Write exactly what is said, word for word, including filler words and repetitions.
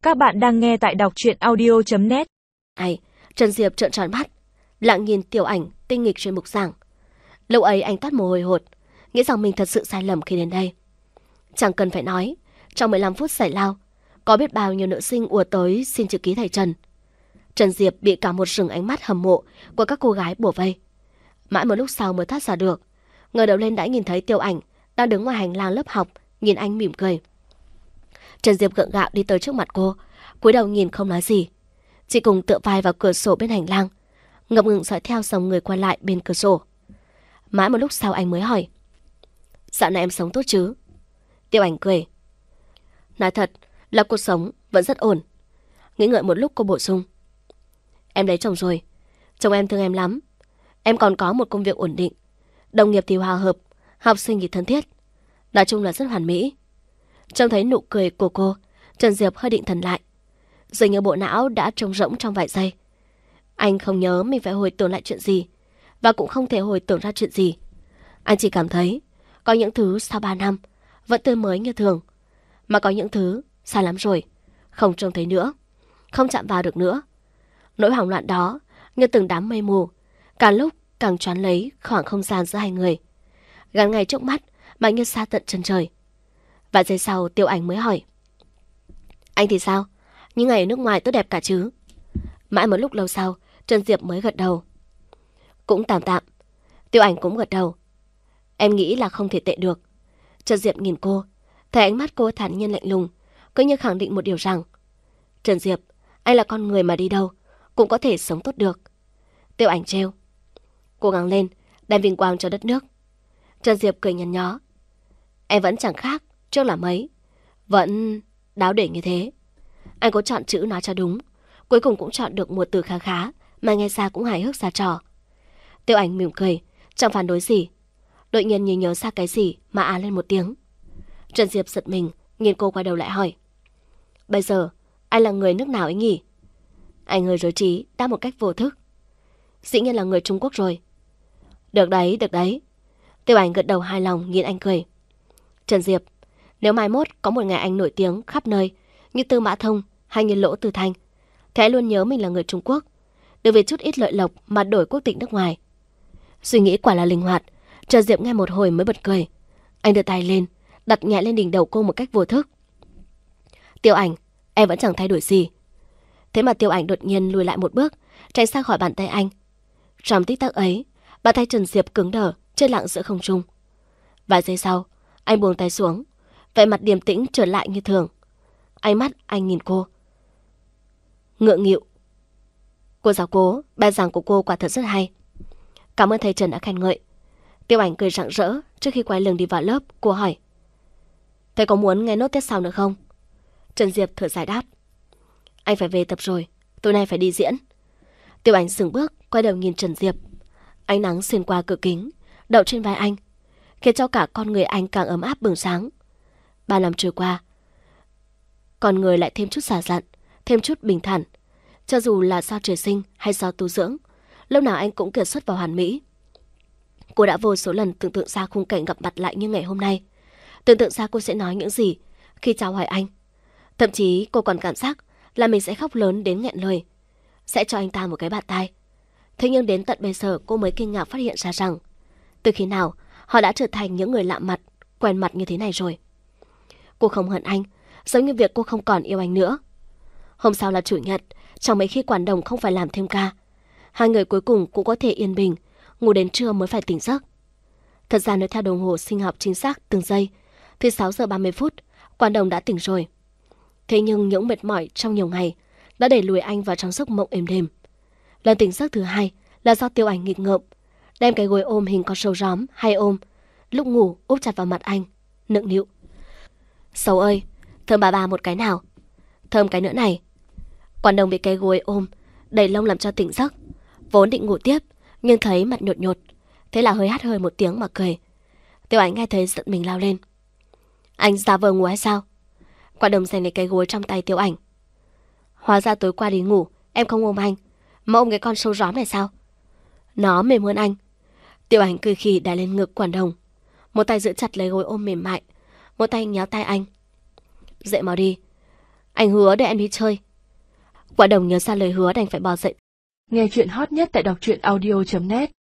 Các bạn đang nghe tại đọc truyện audio chấm net. Này, Trần Diệp trợn tròn mắt, lặng nhìn Tiểu Ảnh tinh nghịch trên mục giảng. Lúc ấy anh toát mồ hôi hột, nghĩ rằng mình thật sự sai lầm khi đến đây. Chẳng cần phải nói, trong mười lăm phút giải lao, có biết bao nhiêu nữ sinh ùa tới xin chữ ký thầy Trần. Trần Diệp bị cả một rừng ánh mắt hâm mộ của các cô gái bủa vây. Mãi một lúc sau mới thoát ra được, ngẩng đầu lên đã nhìn thấy Tiểu Ảnh đang đứng ngoài hành lang lớp học, nhìn anh mỉm cười. Trần Diệp gượng gạo đi tới trước mặt cô, cúi đầu nhìn không nói gì, chỉ cùng tựa vai vào cửa sổ bên hành lang, ngập ngừng dõi theo dòng người qua lại bên cửa sổ. Mãi một lúc sau anh mới hỏi: "Dạo này em sống tốt chứ?" Tiểu Ảnh cười: "Nói thật là cuộc sống vẫn rất ổn." Nghĩ ngợi một lúc cô bổ sung: "Em lấy chồng rồi, chồng em thương em lắm. Em còn có một công việc ổn định, đồng nghiệp thì hòa hợp, học sinh thì thân thiết. Nói chung là rất hoàn mỹ." Trông thấy nụ cười của cô, Trần Diệp hơi định thần lại, dường như bộ não đã trống rỗng trong vài giây. Anh không nhớ mình phải hồi tưởng lại chuyện gì, và cũng không thể hồi tưởng ra chuyện gì. Anh chỉ cảm thấy có những thứ sau ba năm vẫn tươi mới như thường, mà có những thứ xa lắm rồi, không trông thấy nữa, không chạm vào được nữa. Nỗi hoảng loạn đó như từng đám mây mù, càng lúc càng choán lấy khoảng không gian giữa hai người, gắn ngay trước mắt mà như xa tận chân trời. Vài giây sau Tiểu Ảnh mới hỏi: "Anh thì sao? Những ngày ở nước ngoài tốt đẹp cả chứ?" Mãi một lúc lâu sau, Trần Diệp mới gật đầu: "Cũng tạm tạm." Tiểu Ảnh cũng gật đầu: "Em nghĩ là không thể tệ được." Trần Diệp nhìn cô, thấy ánh mắt cô thản nhiên lạnh lùng, cứ như khẳng định một điều rằng: "Trần Diệp, anh là con người mà đi đâu cũng có thể sống tốt được." Tiểu Ảnh trêu: "Cố gắng lên, đem vinh quang cho đất nước." Trần Diệp cười nhăn nhó: "Em vẫn chẳng khác trước là mấy, vẫn đáo để như thế." Anh cố chọn chữ nói cho đúng, cuối cùng cũng chọn được một từ khá khá mà nghe ra cũng hài hước ra trò. Tiểu Ảnh mỉm cười, chẳng phản đối gì. Đột nhiên như nhớ ra cái gì mà à lên một tiếng. Trần Diệp giật mình, nhìn cô quay đầu lại hỏi: "Bây giờ anh là người nước nào ấy nhỉ?" Anh hơi rối trí đáp một cách vô thức: "Dĩ nhiên là người Trung Quốc rồi." "Được đấy, được đấy." Tiểu Ảnh gật đầu hài lòng nhìn anh cười: "Trần Diệp, nếu mai mốt có một ngày anh nổi tiếng khắp nơi như Tư Mã Thông hay như Lỗ Từ Thanh, thì hãy luôn nhớ mình là người Trung Quốc, đừng vì chút ít lợi lộc mà đổi quốc tịch nước ngoài." Suy nghĩ quả là linh hoạt. Trần Diệp nghe một hồi mới bật cười. Anh đưa tay lên, đặt nhẹ lên đỉnh đầu cô một cách vô thức: "Tiểu Ảnh, em vẫn chẳng thay đổi gì." Thế mà Tiểu Ảnh đột nhiên lùi lại một bước, tránh xa khỏi bàn tay anh. Trong tích tắc ấy, bàn tay Trần Diệp cứng đờ, chết lặng giữa không trung. Vài giây sau, anh buông tay xuống, vẻ mặt điềm tĩnh trở lại như thường. Ánh mắt anh nhìn cô, ngượng nghịu: "Cô giáo cố, bài giảng của cô quả thật rất hay." "Cảm ơn thầy Trần đã khen ngợi." Tiểu Ảnh cười rạng rỡ. Trước khi quay lưng đi vào lớp, cô hỏi: "Thầy có muốn nghe nốt tiết sau nữa không?" Trần Diệp thở dài đáp: "Anh phải về tập rồi, tối nay phải đi diễn." Tiểu Ảnh dừng bước, quay đầu nhìn Trần Diệp. Ánh nắng xuyên qua cửa kính, đậu trên vai anh, khiến cho cả con người anh càng ấm áp bừng sáng. Ba năm trôi qua, con người lại thêm chút xả giận, thêm chút bình thản. Cho dù là do trời sinh hay do tu dưỡng, lúc nào anh cũng kiệt xuất vào hoàn mỹ. Cô đã vô số lần tưởng tượng ra khung cảnh gặp mặt lại như ngày hôm nay, tưởng tượng ra cô sẽ nói những gì khi chào hỏi anh. Thậm chí cô còn cảm giác là mình sẽ khóc lớn đến nghẹn lời, sẽ cho anh ta một cái bạt tai. Thế nhưng đến tận bây giờ cô mới kinh ngạc phát hiện ra rằng từ khi nào họ đã trở thành những người lạ mặt, quen mặt như thế này rồi. Cô không hận anh, giống như việc cô không còn yêu anh nữa. Hôm sau là chủ nhật, trong mấy khi quản đồng không phải làm thêm ca, hai người cuối cùng cũng có thể yên bình, ngủ đến trưa mới phải tỉnh giấc. Thật ra nếu theo đồng hồ sinh học chính xác từng giây, thì sáu giờ ba mươi phút, quản đồng đã tỉnh rồi. Thế nhưng những mệt mỏi trong nhiều ngày đã đẩy lùi anh vào trong giấc mộng êm đềm. Lần tỉnh giấc thứ hai là do Tiểu Ảnh nghịch ngợm, đem cái gối ôm hình con sâu gióm hay ôm, lúc ngủ úp chặt vào mặt anh, nựng nịu: "Sầu ơi, thơm bà bà một cái nào." "Thơm cái nữa này." Quản đồng bị cái gối ôm đẩy lông làm cho tỉnh giấc, vốn định ngủ tiếp nhưng thấy mặt nhột nhột, thế là hơi hắt hơi một tiếng mà cười. Tiểu Ảnh nghe thấy giận mình lao lên: "Anh giả vờ ngủ hay sao?" Quản đồng giành lấy cái gối trong tay Tiểu Ảnh: "Hóa ra tối qua đi ngủ em không ôm anh, mà ôm cái con sâu gióm này sao? Nó mềm hơn anh." Tiểu Ảnh cười khì đè lên ngực quản đồng, một tay giữ chặt lấy gối ôm mềm mại, một tay nhéo tay anh: "Dậy mau đi, Anh hứa để em đi chơi. Quả Đồng nhớ ra lời hứa đành phải bò dậy. Nghe chuyện hot nhất tại đọc truyện audio chấm net.